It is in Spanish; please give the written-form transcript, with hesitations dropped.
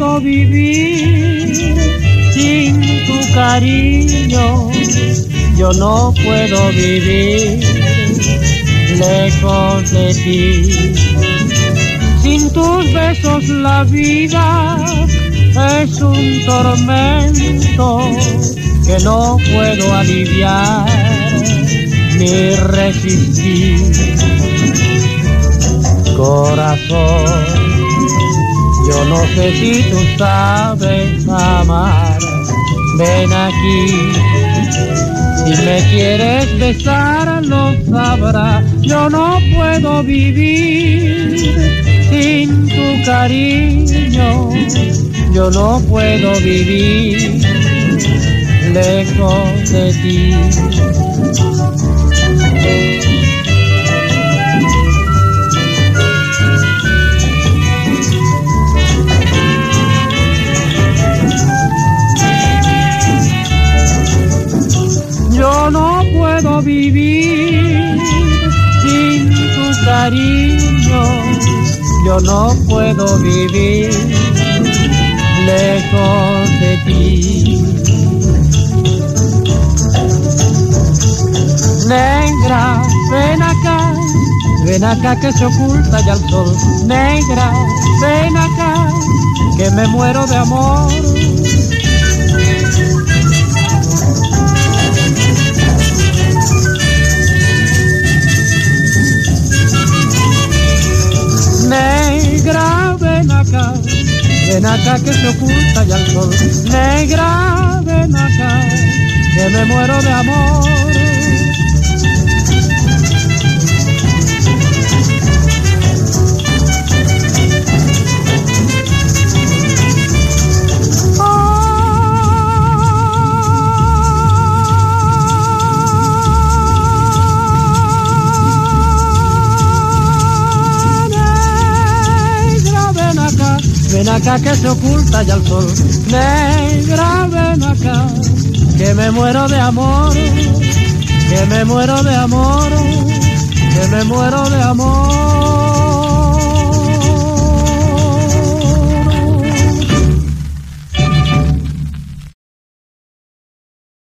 puedo vivir sin tu cariño, yo no puedo vivir lejos de ti. Sin tus besos la vida es un tormento que no puedo aliviar ni resistir. Corazón, yo no sé si tú sabes amar, ven aquí. Si me quieres besar lo sabrás, yo no puedo vivir sin tu cariño, yo no puedo vivir lejos de ti. Yo no puedo vivir sin tu cariño, yo no puedo vivir lejos de ti. Negra, ven acá que se oculta ya el sol. Negra, ven acá que me muero de amor. Negra, ven acá que se oculta ya el sol. Negra, ven acá, que me muero de amor. Ven acá que se oculta ya el sol. Negra, ven acá, que me muero de amor, que me muero de amor, que me muero de amor.